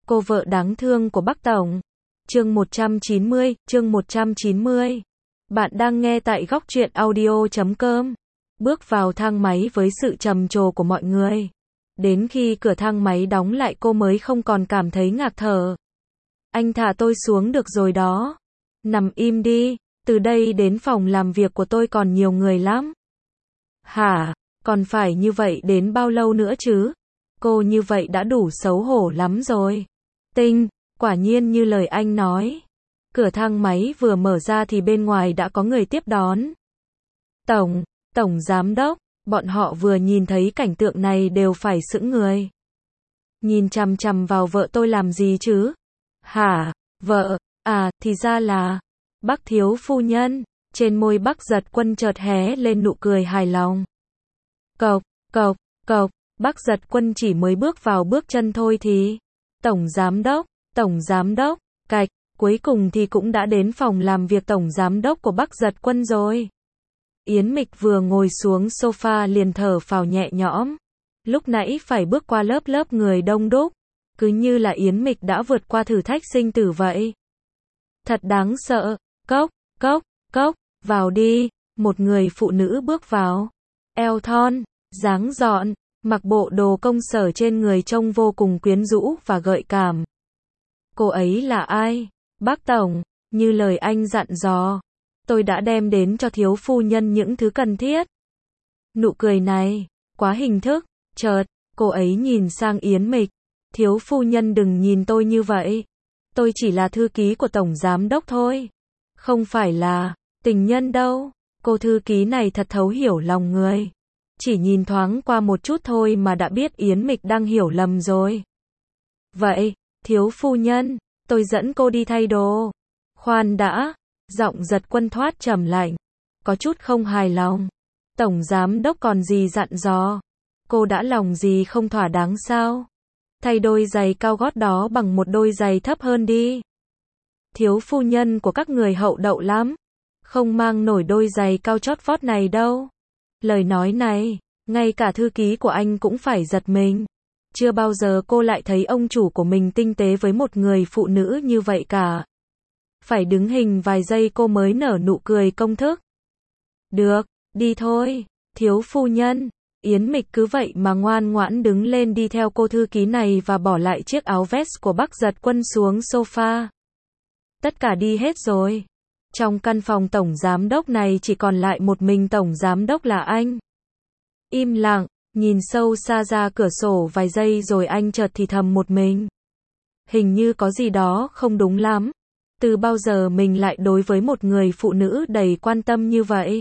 Cô vợ đáng thương của Bắc Tổng. Chương 190. Bạn đang nghe tại góc truyện audio.com. Bước vào thang máy với sự trầm trồ của mọi người. Đến khi cửa thang máy đóng lại cô mới không còn cảm thấy ngạt thở. Anh thả tôi xuống được rồi đó. Nằm im đi, từ đây đến phòng làm việc của tôi còn nhiều người lắm. Hả, còn phải như vậy đến bao lâu nữa chứ? Cô như vậy đã đủ xấu hổ lắm rồi. Tinh, quả nhiên như lời anh nói. Cửa thang máy vừa mở ra thì bên ngoài đã có người tiếp đón. Tổng giám đốc, bọn họ vừa nhìn thấy cảnh tượng này đều phải sững người. Nhìn chằm chằm vào vợ tôi làm gì chứ? Hả, vợ, à, thì ra là Bác thiếu phu nhân. Trên môi Bác Giật Quân chợt hé lên nụ cười hài lòng. Cộc, Bác Giật Quân chỉ mới bước vào bước chân thôi thì Tổng giám đốc, cạch, cuối cùng thì cũng đã đến phòng làm việc tổng giám đốc của Bác Giật Quân rồi. Yến Mịch vừa ngồi xuống sofa liền thở phào nhẹ nhõm. Lúc nãy phải bước qua lớp người đông đúc, cứ như là Yến Mịch đã vượt qua thử thách sinh tử vậy. Thật đáng sợ. Cốc, vào đi. Một người phụ nữ bước vào. Eo thon, dáng dọn, mặc bộ đồ công sở trên người trông vô cùng quyến rũ và gợi cảm. Cô ấy là ai? Bác Tổng, như lời anh dặn dò, tôi đã đem đến cho thiếu phu nhân những thứ cần thiết. Nụ cười này, quá hình thức. Chợt, cô ấy nhìn sang Yến Mịch. Thiếu phu nhân đừng nhìn tôi như vậy. Tôi chỉ là thư ký của tổng giám đốc thôi. Không phải là tình nhân đâu. Cô thư ký này thật thấu hiểu lòng người. Chỉ nhìn thoáng qua một chút thôi mà đã biết Yến Mịch đang hiểu lầm rồi. Vậy, thiếu phu nhân, tôi dẫn cô đi thay đồ. Khoan đã, giọng Giật Quân thoát trầm lạnh, có chút không hài lòng. Tổng giám đốc còn gì dặn dò? Cô đã lòng gì không thỏa đáng sao? Thay đôi giày cao gót đó bằng một đôi giày thấp hơn đi. Thiếu phu nhân của các người hậu đậu lắm, không mang nổi đôi giày cao chót vót này đâu. Lời nói này, ngay cả thư ký của anh cũng phải giật mình. Chưa bao giờ cô lại thấy ông chủ của mình tinh tế với một người phụ nữ như vậy cả. Phải đứng hình vài giây cô mới nở nụ cười công thức. Được, đi thôi, thiếu phu nhân. Yến Mịch cứ vậy mà ngoan ngoãn đứng lên đi theo cô thư ký này và bỏ lại chiếc áo vest của Bác Giật Quân xuống sofa. Tất cả đi hết rồi. Trong căn phòng tổng giám đốc này chỉ còn lại một mình tổng giám đốc là anh. Im lặng, nhìn sâu xa ra cửa sổ vài giây rồi anh chợt thì thầm một mình. Hình như có gì đó không đúng lắm. Từ bao giờ mình lại đối với một người phụ nữ đầy quan tâm như vậy?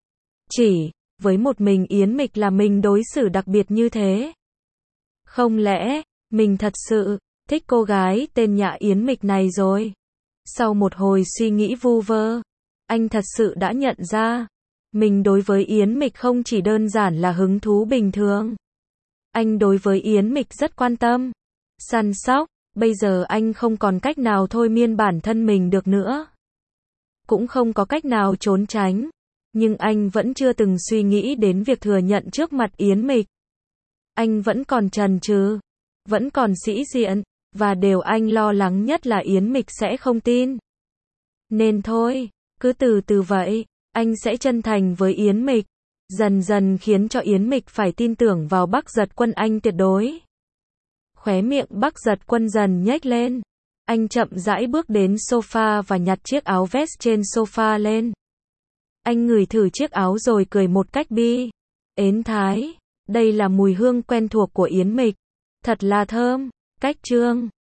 Chỉ với một mình Yến Mịch là mình đối xử đặc biệt như thế. Không lẽ, mình thật sự thích cô gái tên Nhã Yến Mịch này rồi? Sau một hồi suy nghĩ vu vơ, anh thật sự đã nhận ra, mình đối với Yến Mịch không chỉ đơn giản là hứng thú bình thường. Anh đối với Yến Mịch rất quan tâm, săn sóc, bây giờ anh không còn cách nào thôi miên bản thân mình được nữa. Cũng không có cách nào trốn tránh. Nhưng anh vẫn chưa từng suy nghĩ đến việc thừa nhận trước mặt Yến Mịch. Anh vẫn còn chần chừ, vẫn còn sĩ diện, và điều anh lo lắng nhất là Yến Mịch sẽ không tin. Nên thôi, cứ từ từ vậy, anh sẽ chân thành với Yến Mịch, dần dần khiến cho Yến Mịch phải tin tưởng vào Bác Giật Quân anh tuyệt đối. Khóe miệng Bác Giật Quân dần nhếch lên. Anh chậm rãi bước đến sofa và nhặt chiếc áo vest trên sofa lên. Anh ngửi thử chiếc áo rồi cười một cách ến thái. Đây là mùi hương quen thuộc của Yến Mịch. Thật là thơm. Cách chương